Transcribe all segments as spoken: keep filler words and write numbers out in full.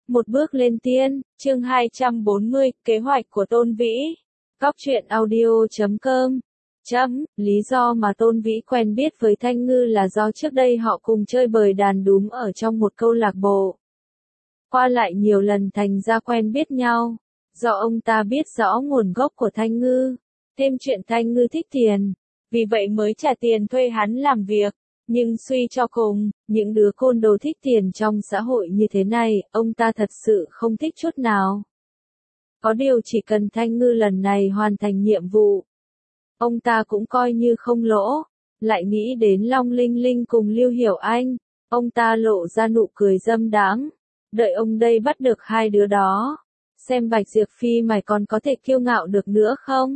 Một bước lên tiên, chương hai trăm bốn mươi, kế hoạch của Tôn Vĩ. Góc truyện audio chấm com. Chấm, lý do mà Tôn Vĩ quen biết với Thanh Ngư là do trước đây họ cùng chơi bời đàn đúm ở trong một câu lạc bộ. Qua lại nhiều lần thành ra quen biết nhau. Do ông ta biết rõ nguồn gốc của Thanh Ngư. Thêm chuyện Thanh Ngư thích tiền. Vì vậy mới trả tiền thuê hắn làm việc. Nhưng suy cho cùng, những đứa côn đồ thích tiền trong xã hội như thế này, ông ta thật sự không thích chút nào. Có điều chỉ cần Thanh Ngư lần này hoàn thành nhiệm vụ, ông ta cũng coi như không lỗ. Lại nghĩ đến Long Linh Linh cùng Lưu Hiểu Anh, ông ta lộ ra nụ cười dâm đãng. Đợi ông đây bắt được hai đứa đó, xem Bạch Diệp Phi mày còn có thể kiêu ngạo được nữa không?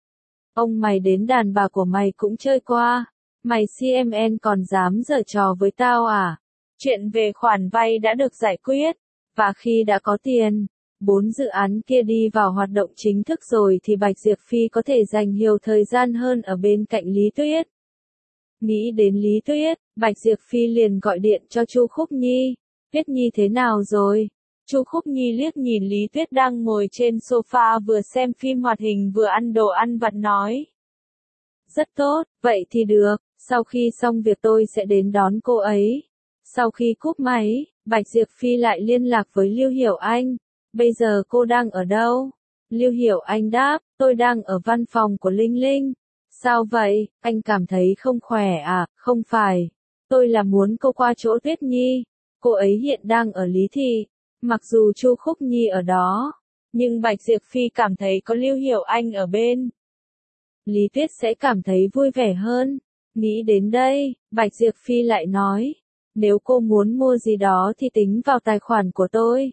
Ông mày đến đàn bà của mày cũng chơi qua. Mày xê em en còn dám giở trò với tao à? Chuyện về khoản vay đã được giải quyết, và khi đã có tiền, bốn dự án kia đi vào hoạt động chính thức rồi thì Bạch Diệp Phi có thể dành nhiều thời gian hơn ở bên cạnh Lý Tuyết. Nghĩ đến Lý Tuyết, Bạch Diệp Phi liền gọi điện cho Chu Khúc Nhi. Tuyết Nhi thế nào rồi? Chu Khúc Nhi liếc nhìn Lý Tuyết đang ngồi trên sofa vừa xem phim hoạt hình vừa ăn đồ ăn vặt nói. Rất tốt, vậy thì được, sau khi xong việc tôi sẽ đến đón cô ấy. Sau khi cúp máy, Bạch Diệp Phi lại liên lạc với Lưu Hiểu Anh. Bây giờ cô đang ở đâu? Lưu Hiểu Anh đáp, tôi đang ở văn phòng của Linh Linh. Sao vậy, anh cảm thấy không khỏe à? Không phải, tôi là muốn cô qua chỗ Tuyết Nhi. Cô ấy hiện đang ở Lý Thị. Mặc dù Chu Khúc Nhi ở đó, nhưng Bạch Diệp Phi cảm thấy có Lưu Hiểu Anh ở bên, Lý Tuyết sẽ cảm thấy vui vẻ hơn. Nghĩ đến đây, Bạch Diệp Phi lại nói, nếu cô muốn mua gì đó thì tính vào tài khoản của tôi.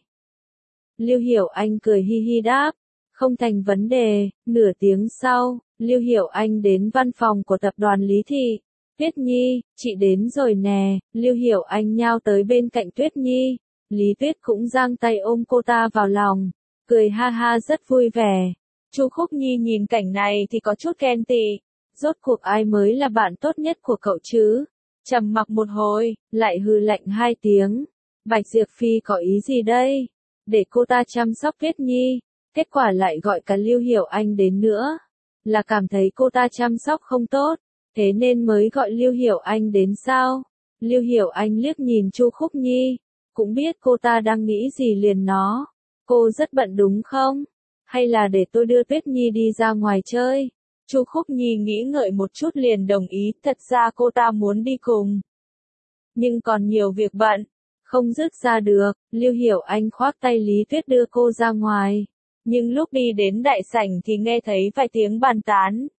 Lưu Hiểu Anh cười hi hi đáp, không thành vấn đề. Nửa tiếng sau, Lưu Hiểu Anh đến văn phòng của tập đoàn Lý Thị. Tuyết Nhi, chị đến rồi nè. Lưu Hiểu Anh nhao tới bên cạnh Tuyết Nhi. Lý Tuyết cũng giang tay ôm cô ta vào lòng, cười ha ha rất vui vẻ. Chu Khúc Nhi nhìn cảnh này thì có chút ghen tị. Rốt cuộc ai mới là bạn tốt nhất của cậu chứ? Trầm mặc một hồi, lại hừ lạnh hai tiếng. Bạch Diệp Phi có ý gì đây? Để cô ta chăm sóc Tuyết Nhi, kết quả lại gọi cả Lưu Hiểu Anh đến nữa. Là cảm thấy cô ta chăm sóc không tốt, thế nên mới gọi Lưu Hiểu Anh đến sao? Lưu Hiểu Anh liếc nhìn Chu Khúc Nhi, cũng biết cô ta đang nghĩ gì liền nó. Cô rất bận đúng không? Hay là để tôi đưa Tuyết Nhi đi ra ngoài chơi? Chu Khúc Nhi nghĩ ngợi một chút liền đồng ý, thật ra cô ta muốn đi cùng. Nhưng còn nhiều việc bận, không dứt ra được. Lưu Hiểu Anh khoác tay Lý Tuyết đưa cô ra ngoài. Nhưng lúc đi đến đại sảnh thì nghe thấy vài tiếng bàn tán.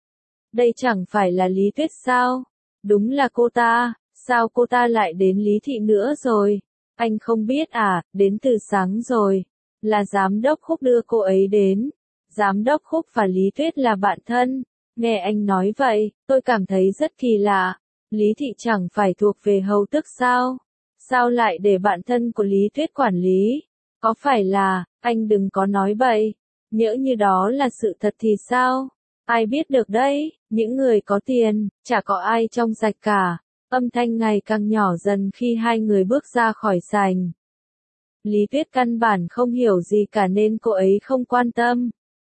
Đây chẳng phải là Lý Tuyết sao? Đúng là cô ta, sao cô ta lại đến Lý Thị nữa rồi? Anh không biết à, đến từ sáng rồi. Là giám đốc Khúc đưa cô ấy đến. Giám đốc Khúc và Lý Tuyết là bạn thân. Nghe anh nói vậy, tôi cảm thấy rất kỳ lạ. Lý Thị chẳng phải thuộc về hầu tước sao? Sao lại để bạn thân của Lý Tuyết quản lý? Có phải là, anh đừng có nói bậy. Nhỡ như đó là sự thật thì sao? Ai biết được đấy, những người có tiền, chả có ai trong sạch cả. Âm thanh ngày càng nhỏ dần khi hai người bước ra khỏi sảnh. Lý Tuyết căn bản không hiểu gì cả nên cô ấy không quan tâm.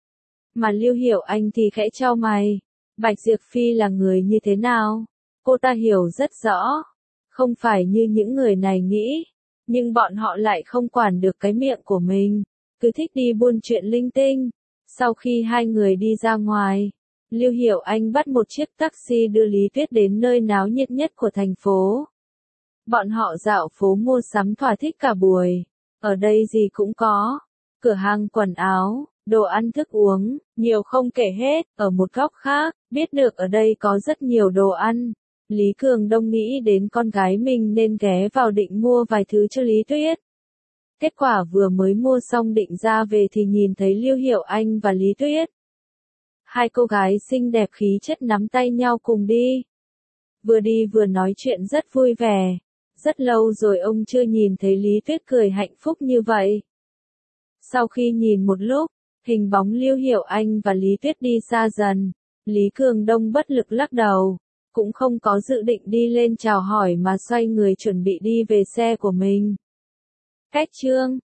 Mà Lưu Hiểu Anh thì khẽ chau mày. Bạch Diệp Phi là người như thế nào? Cô ta hiểu rất rõ. Không phải như những người này nghĩ. Nhưng bọn họ lại không quản được cái miệng của mình. Cứ thích đi buôn chuyện linh tinh. Sau khi hai người đi ra ngoài, Lưu Hiểu Anh bắt một chiếc taxi đưa Lý Tuyết đến nơi náo nhiệt nhất của thành phố. Bọn họ dạo phố mua sắm thỏa thích cả buổi. Ở đây gì cũng có. Cửa hàng quần áo, đồ ăn thức uống, nhiều không kể hết. Ở một góc khác, biết được ở đây có rất nhiều đồ ăn. Lý Cường Đông nghĩ đến con gái mình nên ghé vào định mua vài thứ cho Lý Tuyết. Kết quả vừa mới mua xong định ra về thì nhìn thấy Lưu Hiểu Anh và Lý Tuyết. Hai cô gái xinh đẹp khí chất nắm tay nhau cùng đi. Vừa đi vừa nói chuyện rất vui vẻ. Rất lâu rồi ông chưa nhìn thấy Lý Tuyết cười hạnh phúc như vậy. Sau khi nhìn một lúc, hình bóng Lưu Hiểu Anh và Lý Tuyết đi xa dần, Lý Cường Đông bất lực lắc đầu, cũng không có dự định đi lên chào hỏi mà xoay người chuẩn bị đi về xe của mình. Cách chương